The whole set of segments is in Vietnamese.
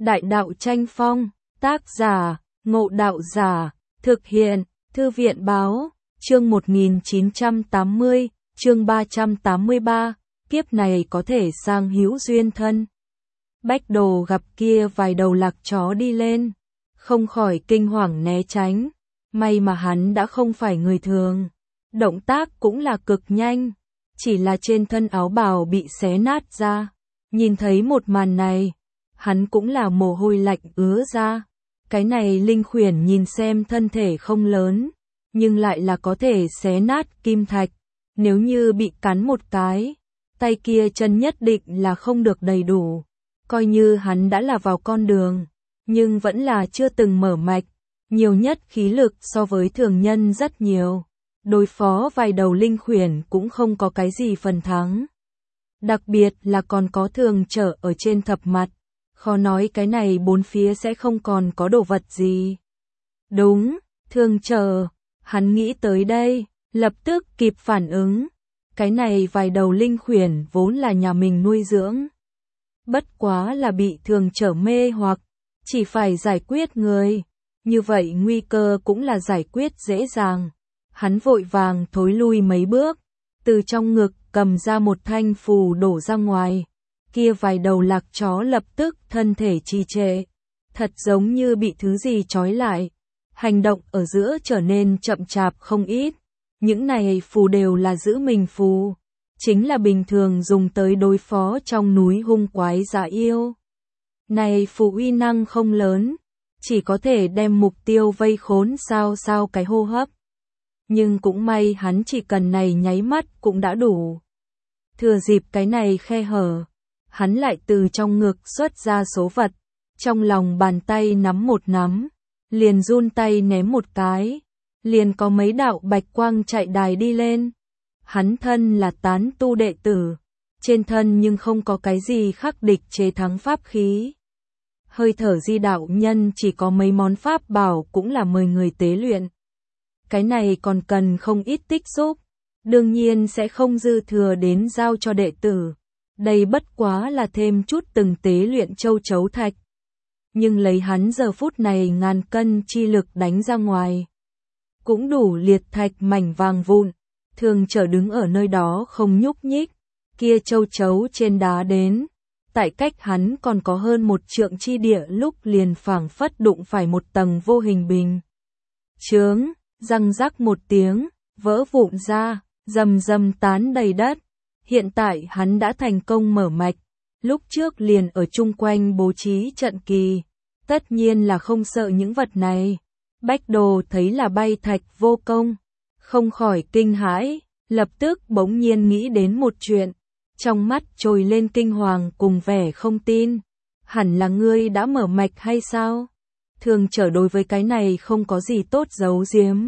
Đại đạo tranh phong, tác giả, Ngộ Đạo Giả, thực hiện, Thư viện báo, chương 1980, chương 383, kiếp này có thể sang hữu duyên thân. Bách Đồ gặp kia vài đầu lạc chó đi lên, không khỏi kinh hoàng né tránh, may mà hắn đã không phải người thường. Động tác cũng là cực nhanh, chỉ là trên thân áo bào bị xé nát ra. Nhìn thấy một màn này, hắn cũng là mồ hôi lạnh ứa ra. Cái này linh khuyển nhìn xem thân thể không lớn, nhưng lại là có thể xé nát kim thạch. Nếu như bị cắn một cái, tay kia chân nhất định là không được đầy đủ. Coi như hắn đã là vào con đường, nhưng vẫn là chưa từng mở mạch, nhiều nhất khí lực so với thường nhân rất nhiều. Đối phó vài đầu linh khuyển cũng không có cái gì phần thắng. Đặc biệt là còn có thường trở ở trên thập mặt, khó nói cái này bốn phía sẽ không còn có đồ vật gì. Đúng, thường trở, hắn nghĩ tới đây, lập tức kịp phản ứng. Cái này vài đầu linh khuyển vốn là nhà mình nuôi dưỡng. Bất quá là bị thường trở mê hoặc, chỉ phải giải quyết người. Như vậy nguy cơ cũng là giải quyết dễ dàng. Hắn vội vàng thối lui mấy bước, từ trong ngực cầm ra một thanh phù đổ ra ngoài. Kia vài đầu lạc chó lập tức thân thể trì trệ, thật giống như bị thứ gì trói lại. Hành động ở giữa trở nên chậm chạp không ít. Những này phù đều là giữ mình phù, chính là bình thường dùng tới đối phó trong núi hung quái dã yêu. Này phù uy năng không lớn, chỉ có thể đem mục tiêu vây khốn sao cái hô hấp. Nhưng cũng may hắn chỉ cần này nháy mắt cũng đã đủ. Thừa dịp cái này khe hở, hắn lại từ trong ngực xuất ra số vật, trong lòng bàn tay nắm một nắm, liền run tay ném một cái, liền có mấy đạo bạch quang chạy đài đi lên. Hắn thân là tán tu đệ tử, trên thân nhưng không có cái gì khắc địch chế thắng pháp khí. Hơi thở di đạo nhân chỉ có mấy món pháp bảo cũng là mời người tế luyện. Cái này còn cần không ít tích xúc, đương nhiên sẽ không dư thừa đến giao cho đệ tử. Đây bất quá là thêm chút từng tế luyện châu chấu thạch. Nhưng lấy hắn giờ phút này ngàn cân chi lực đánh ra ngoài, cũng đủ liệt thạch mảnh vàng vụn. Thường trở đứng ở nơi đó không nhúc nhích, kia châu chấu trên đá đến. Tại cách hắn còn có hơn một trượng chi địa lúc liền phảng phất đụng phải một tầng vô hình bình chướng, răng rắc một tiếng, vỡ vụn ra, rầm rầm tán đầy đất. Hiện tại hắn đã thành công mở mạch, lúc trước liền ở chung quanh bố trí trận kỳ, tất nhiên là không sợ những vật này. Bách Đồ thấy là bay thạch vô công, không khỏi kinh hãi, lập tức bỗng nhiên nghĩ đến một chuyện, trong mắt trồi lên kinh hoàng cùng vẻ không tin. Hẳn là ngươi đã mở mạch hay sao? Thường trở đối với cái này không có gì tốt giấu giếm.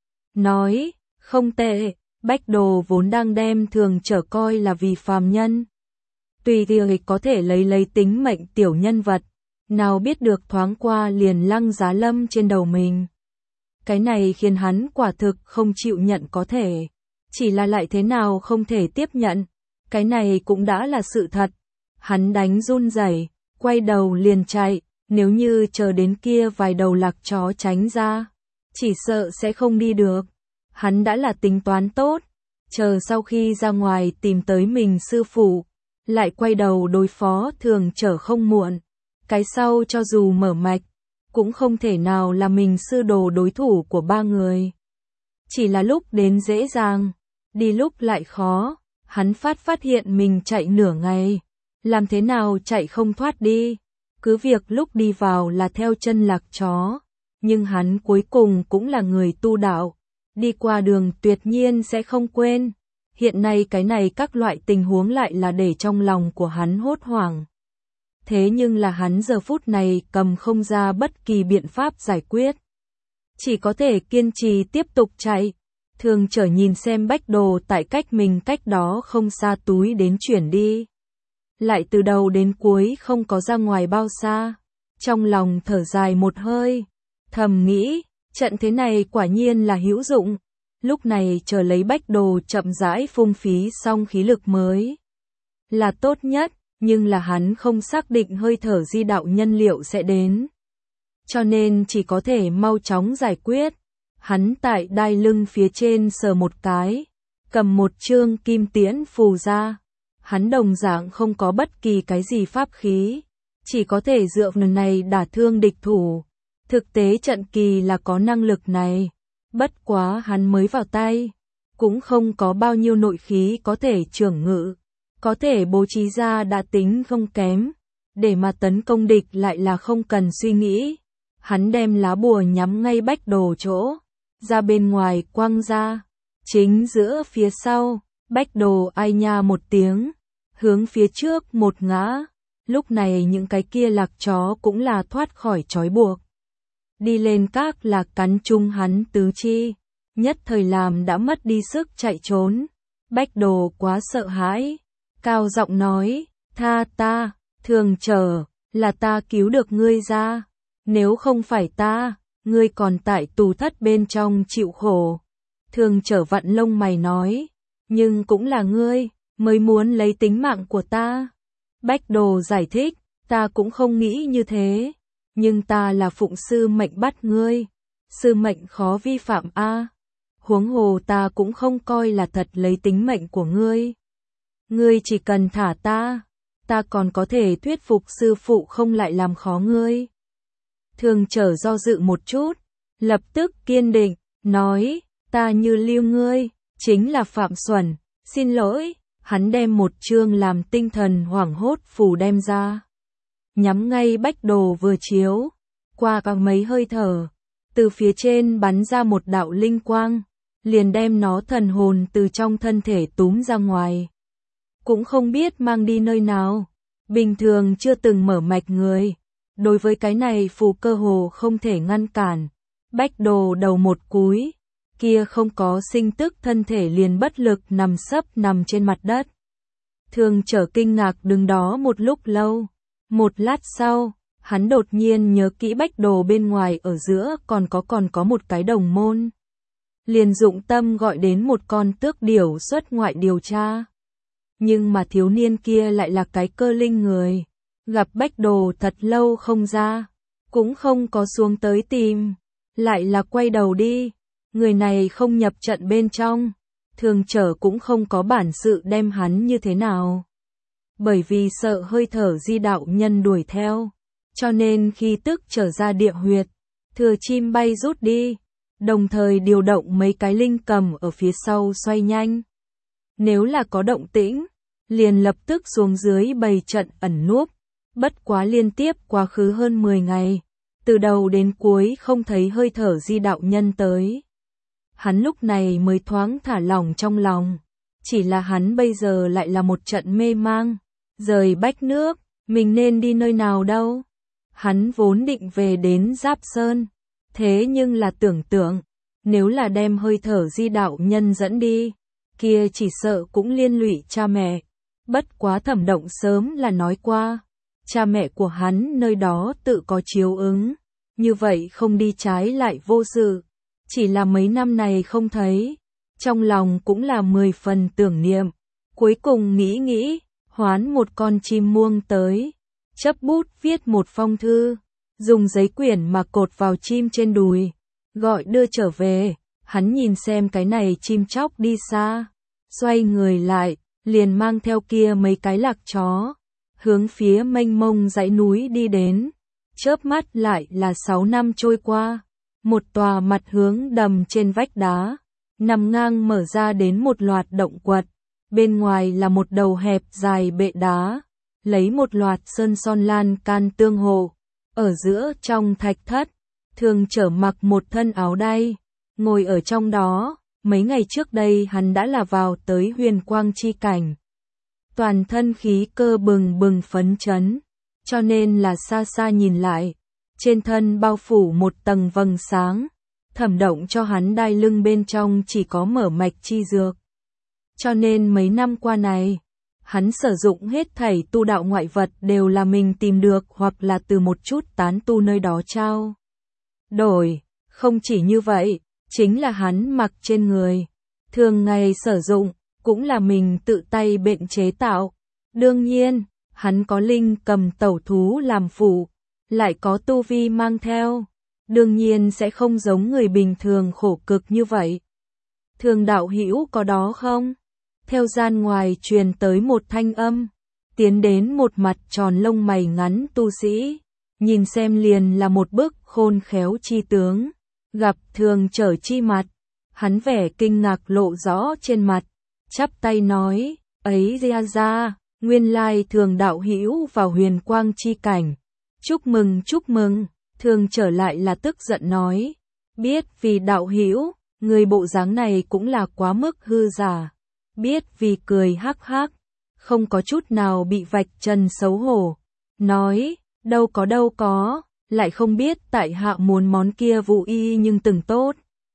Nói, không tệ. Bách Đồ vốn đang đem thường trở coi là vì phàm nhân. Tùy tiện có thể lấy tính mệnh tiểu nhân vật, nào biết được thoáng qua liền lăng giá lâm trên đầu mình. Cái này khiến hắn quả thực không chịu nhận có thể, chỉ là lại thế nào không thể tiếp nhận. Cái này cũng đã là sự thật. Hắn đánh run rẩy, quay đầu liền chạy, nếu như chờ đến kia vài đầu lạc chó tránh ra, chỉ sợ sẽ không đi được. Hắn đã là tính toán tốt, chờ sau khi ra ngoài tìm tới mình sư phụ, lại quay đầu đối phó thường trở không muộn. Cái sau cho dù mở mạch, cũng không thể nào là mình sư đồ đối thủ của ba người. Chỉ là lúc đến dễ dàng, đi lúc lại khó. Hắn phát hiện mình chạy nửa ngày, làm thế nào chạy không thoát đi. Cứ việc lúc đi vào là theo chân lạc chó, nhưng hắn cuối cùng cũng là người tu đạo, đi qua đường tuyệt nhiên sẽ không quên. Hiện nay cái này các loại tình huống lại là để trong lòng của hắn hốt hoảng. Thế nhưng là hắn giờ phút này cầm không ra bất kỳ biện pháp giải quyết, chỉ có thể kiên trì tiếp tục chạy. Thường trở nhìn xem Bách Đồ tại cách mình cách đó không xa túi đến chuyển đi, lại từ đầu đến cuối không có ra ngoài bao xa. Trong lòng thở dài một hơi, thầm nghĩ, trận thế này quả nhiên là hữu dụng. Lúc này chờ lấy Bách Đồ chậm rãi phung phí xong khí lực mới là tốt nhất. nhưng là hắn không xác định hơi thở di đạo nhân liệu sẽ đến. Cho nên chỉ có thể mau chóng giải quyết. Hắn tại đai lưng phía trên sờ một cái, cầm một chương kim tiễn phù ra. Hắn đồng dạng không có bất kỳ cái gì pháp khí, chỉ có thể dựa vào này đả thương địch thủ. Thực tế trận kỳ là có năng lực này, bất quá hắn mới vào tay, cũng không có bao nhiêu nội khí có thể trưởng ngự, có thể bố trí ra đã tính không kém, để mà tấn công địch lại là không cần suy nghĩ. Hắn đem lá bùa nhắm ngay Bách Đồ chỗ, ra bên ngoài quăng ra, chính giữa phía sau, Bách Đồ ai nha một tiếng, hướng phía trước một ngã. Lúc này những cái kia lạc chó cũng là thoát khỏi trói buộc. Đi lên các lạc cắn chung hắn tứ chi, nhất thời làm đã mất đi sức chạy trốn. Bách Đồ quá sợ hãi, cao giọng nói, tha ta, Thường Trở, là ta cứu được ngươi ra, nếu không phải ta, ngươi còn tại tù thất bên trong chịu khổ. Thường Trở vặn lông mày nói, nhưng cũng là ngươi, mới muốn lấy tính mạng của ta. Bách Đồ giải thích, ta cũng không nghĩ như thế, nhưng ta là phụng sư mệnh bắt ngươi, sư mệnh khó vi phạm a. Huống hồ ta cũng không coi là thật lấy tính mệnh của ngươi. Ngươi chỉ cần thả ta, ta còn có thể thuyết phục sư phụ không lại làm khó ngươi. Thường Trở do dự một chút, lập tức kiên định, nói, ta như lưu ngươi, chính là Phạm Xuẩn, xin lỗi. Hắn đem một chương làm tinh thần hoảng hốt phù đem ra, nhắm ngay Bách Đồ vừa chiếu, qua các mấy hơi thở, từ phía trên bắn ra một đạo linh quang, liền đem nó thần hồn từ trong thân thể túm ra ngoài. Cũng không biết mang đi nơi nào, bình thường chưa từng mở mạch người, đối với cái này phù cơ hồ không thể ngăn cản. Bách Đồ đầu một cúi, kia không có sinh tức thân thể liền bất lực nằm sấp nằm trên mặt đất. Thường Trở kinh ngạc đứng đó một lúc lâu. Một lát sau, hắn đột nhiên nhớ kỹ Bách Đồ bên ngoài ở giữa còn có một cái đồng môn. Liền dụng tâm gọi đến một con tước điểu xuất ngoại điều tra. Nhưng mà thiếu niên kia lại là cái cơ linh người. Gặp Bách Đồ thật lâu không ra, cũng không có xuống tới tìm, lại là quay đầu đi. Người này không nhập trận bên trong, Thường Trở cũng không có bản sự đem hắn như thế nào. Bởi vì sợ hơi thở di đạo nhân đuổi theo, cho nên khi tức trở ra địa huyệt, thừa chim bay rút đi, đồng thời điều động mấy cái linh cầm ở phía sau xoay nhanh. Nếu là có động tĩnh, liền lập tức xuống dưới bày trận ẩn núp, bất quá liên tiếp quá khứ hơn 10 ngày, từ đầu đến cuối không thấy hơi thở di đạo nhân tới. Hắn lúc này mới thoáng thả lỏng trong lòng, chỉ là hắn bây giờ lại là một trận mê mang, rời Bách Nước, mình nên đi nơi nào đâu. Hắn vốn định về đến Giáp Sơn, thế nhưng là tưởng tượng, nếu là đem hơi thở di đạo nhân dẫn đi, kia chỉ sợ cũng liên lụy cha mẹ. Bất quá Thẩm Động sớm là nói qua, cha mẹ của hắn nơi đó tự có chiếu ứng, như vậy không đi trái lại vô sự. Chỉ là mấy năm này không thấy, trong lòng cũng là 10 phần tưởng niệm. Cuối cùng nghĩ, hoán một con chim muông tới, chấp bút viết một phong thư, dùng giấy quyển mà cột vào chim trên đùi, gọi đưa trở về. Hắn nhìn xem cái này chim chóc đi xa, xoay người lại, liền mang theo kia mấy cái lạc chó, hướng phía mênh mông dãy núi đi đến. Chớp mắt lại là 6 năm trôi qua. Một tòa mặt hướng đầm trên vách đá, nằm ngang mở ra đến một loạt động quật, bên ngoài là một đầu hẹp dài bệ đá, lấy một loạt sơn son lan can tương hộ. Ở giữa trong thạch thất, Thường Trở mặc một thân áo đay, ngồi ở trong đó. Mấy ngày trước đây hắn đã là vào tới huyền quang chi cảnh, toàn thân khí cơ bừng bừng phấn chấn, cho nên là xa xa nhìn lại, trên thân bao phủ một tầng vầng sáng, Thẩm Động cho hắn đai lưng bên trong chỉ có mở mạch chi dược. Cho nên mấy năm qua này, hắn sử dụng hết thảy tu đạo ngoại vật đều là mình tìm được hoặc là từ một chút tán tu nơi đó trao đổi. Không chỉ như vậy, chính là hắn mặc trên người, thường ngày sử dụng, cũng là mình tự tay biện chế tạo. Đương nhiên, hắn có linh cầm tẩu thú làm phụ, lại có tu vi mang theo, đương nhiên sẽ không giống người bình thường khổ cực như vậy. Thường đạo hữu có đó không? Theo gian ngoài truyền tới một thanh âm, tiến đến một mặt tròn lông mày ngắn tu sĩ, nhìn xem liền là một bức khôn khéo chi tướng, gặp Thường Trở chi mặt, hắn vẻ kinh ngạc lộ rõ trên mặt, chắp tay nói, ấy ra, nguyên lai Thường đạo hữu vào huyền quang chi cảnh, chúc mừng, Thường Trở lại là tức giận nói, biết vì đạo hữu, người bộ dáng này cũng là quá mức hư giả, biết vì cười hắc hắc, không có chút nào bị vạch trần xấu hổ, nói, đâu có, lại không biết tại hạ muốn món kia vụ y nhưng từng tốt.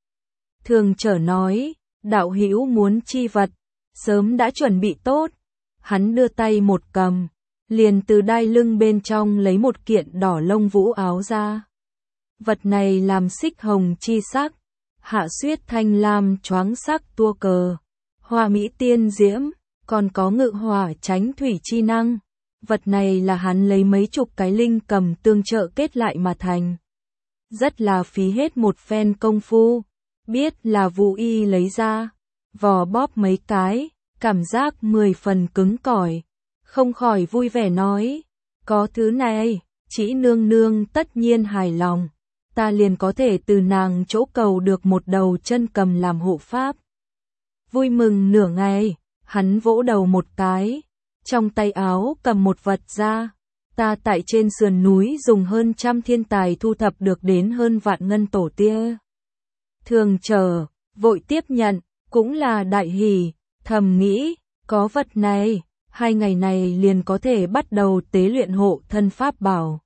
Thường Trở nói, đạo hữu muốn chi vật, sớm đã chuẩn bị tốt, hắn đưa tay một cầm, liền từ đai lưng bên trong lấy một kiện đỏ lông vũ áo ra. Vật này làm xích hồng chi sắc, hạ xuyết thanh lam choáng sắc tua cờ, hoa mỹ tiên diễm, còn có ngự hỏa tránh thủy chi năng. Vật này là hắn lấy mấy chục cái linh cầm tương trợ kết lại mà thành. Rất là phí hết một phen công phu, biết là Vũ Y lấy ra, vò bóp mấy cái, cảm giác 10 phần cứng cỏi, không khỏi vui vẻ nói, có thứ này, chỉ nương nương tất nhiên hài lòng, ta liền có thể từ nàng chỗ cầu được một đầu chân cầm làm hộ pháp. Vui mừng nửa ngày, hắn vỗ đầu một cái, trong tay áo cầm một vật ra, ta tại trên sườn núi dùng hơn 100 thiên tài thu thập được đến hơn vạn ngân tổ tia. Thường Trở, vội tiếp nhận, cũng là đại hỉ, thầm nghĩ, có vật này, 2 ngày này liền có thể bắt đầu tế luyện hộ thân pháp bảo.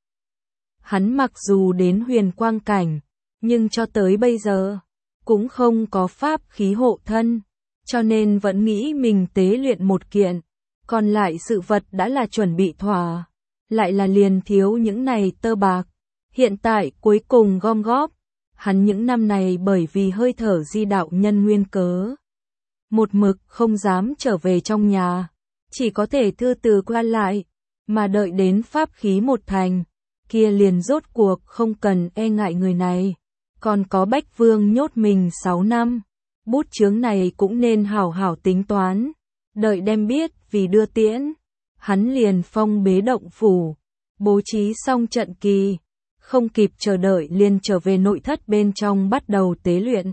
Hắn mặc dù đến huyền quang cảnh, nhưng cho tới bây giờ, cũng không có pháp khí hộ thân, cho nên vẫn nghĩ mình tế luyện một kiện, còn lại sự vật đã là chuẩn bị thỏa, lại là liền thiếu những này tơ bạc, hiện tại cuối cùng gom góp, hắn những năm này bởi vì hơi thở di đạo nhân nguyên cớ, một mực không dám trở về trong nhà, chỉ có thể thư từ qua lại, mà đợi đến pháp khí một thành, kia liền rốt cuộc không cần e ngại người này, còn có Bách Vương nhốt mình 6 năm, bút chướng này cũng nên hảo hảo tính toán, đợi đem biết vì đưa tiễn, hắn liền phong bế động phủ, bố trí xong trận kỳ, không kịp chờ đợi liền trở về nội thất bên trong bắt đầu tế luyện.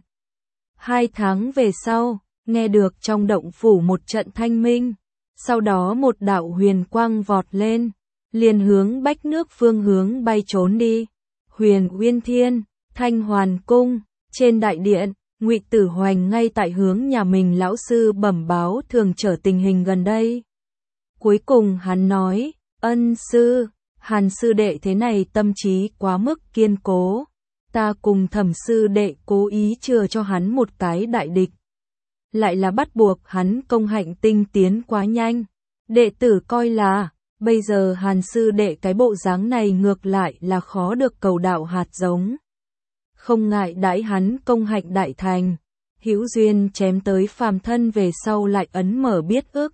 2 tháng về sau, nghe được trong động phủ một trận thanh minh, sau đó một đạo huyền quang vọt lên, liền hướng Bách Nước phương hướng bay trốn đi. Huyền Uyên Thiên, Thanh Hoàn Cung, trên đại điện, Ngụy Tử Hoành ngay tại hướng nhà mình lão sư bẩm báo Thường Trở tình hình gần đây. Cuối cùng hắn nói, ân sư, Hàn sư đệ thế này tâm trí quá mức kiên cố, ta cùng Thẩm sư đệ cố ý chừa cho hắn một cái đại địch. Lại là bắt buộc hắn công hạnh tinh tiến quá nhanh, đệ tử coi là, bây giờ Hàn sư đệ cái bộ dáng này ngược lại là khó được cầu đạo hạt giống. Không ngại đãi hắn công hạnh đại thành, hữu duyên chém tới phàm thân về sau lại ấn mở biết ước.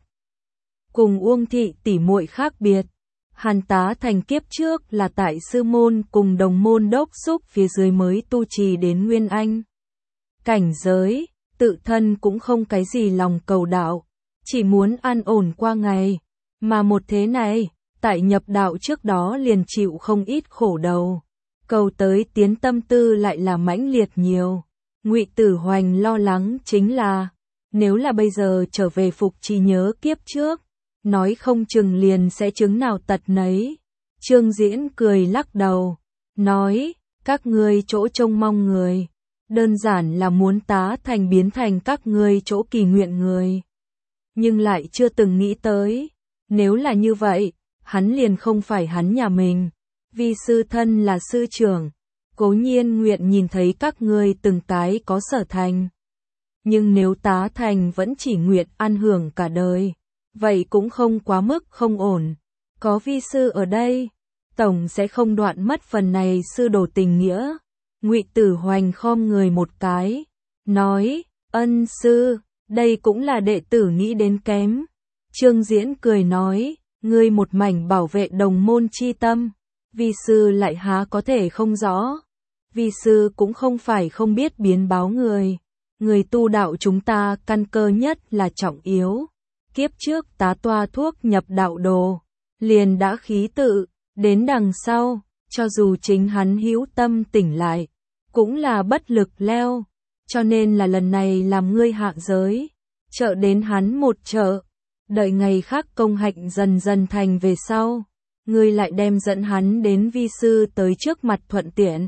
Cùng Uông thị tỷ muội khác biệt, Hàn tá thành kiếp trước là tại sư môn cùng đồng môn đốc xúc phía dưới mới tu trì đến Nguyên Anh. Cảnh giới, tự thân cũng không cái gì lòng cầu đạo, chỉ muốn an ổn qua ngày, mà một thế này, tại nhập đạo trước đó liền chịu không ít khổ đầu. Cầu tới tiến tâm tư lại là mãnh liệt nhiều. Ngụy Tử Hoành lo lắng chính là, nếu là bây giờ trở về phục trí nhớ kiếp trước, nói không chừng liền sẽ chứng nào tật nấy. Trương Diễn cười lắc đầu, nói, các ngươi chỗ trông mong người, đơn giản là muốn tá thành biến thành các ngươi chỗ kỳ nguyện người. Nhưng lại chưa từng nghĩ tới, nếu là như vậy, hắn liền không phải hắn nhà mình. Vì sư thân là sư trưởng, cố nhiên nguyện nhìn thấy các ngươi từng cái có sở thành. Nhưng nếu tá thành vẫn chỉ nguyện ăn hưởng cả đời, vậy cũng không quá mức không ổn. Có vi sư ở đây, tổng sẽ không đoạn mất phần này sư đồ tình nghĩa. Ngụy Tử Hoành khom người một cái, nói, ân sư, đây cũng là đệ tử nghĩ đến kém. Trương Diễn cười nói, ngươi một mảnh bảo vệ đồng môn chi tâm, vi sư lại há có thể không rõ. Vi sư cũng không phải không biết biến báo người. Người tu đạo chúng ta căn cơ nhất là trọng yếu. Kiếp trước tá toa thuốc nhập đạo đồ, liền đã khí tự, đến đằng sau, cho dù chính hắn hữu tâm tỉnh lại, cũng là bất lực leo, cho nên là lần này làm ngươi hạ giới, trợ đến hắn một trợ, đợi ngày khác công hạnh dần dần thành về sau, ngươi lại đem dẫn hắn đến vi sư tới trước mặt thuận tiện.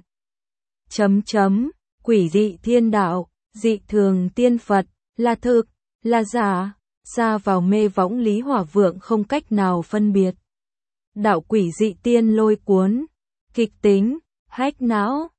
Quỷ dị thiên đạo, dị thường tiên Phật, là thực, là giả, xa vào mê võng Lý Hỏa Vượng không cách nào phân biệt. Đạo quỷ dị tiên lôi cuốn, kịch tính, hách não,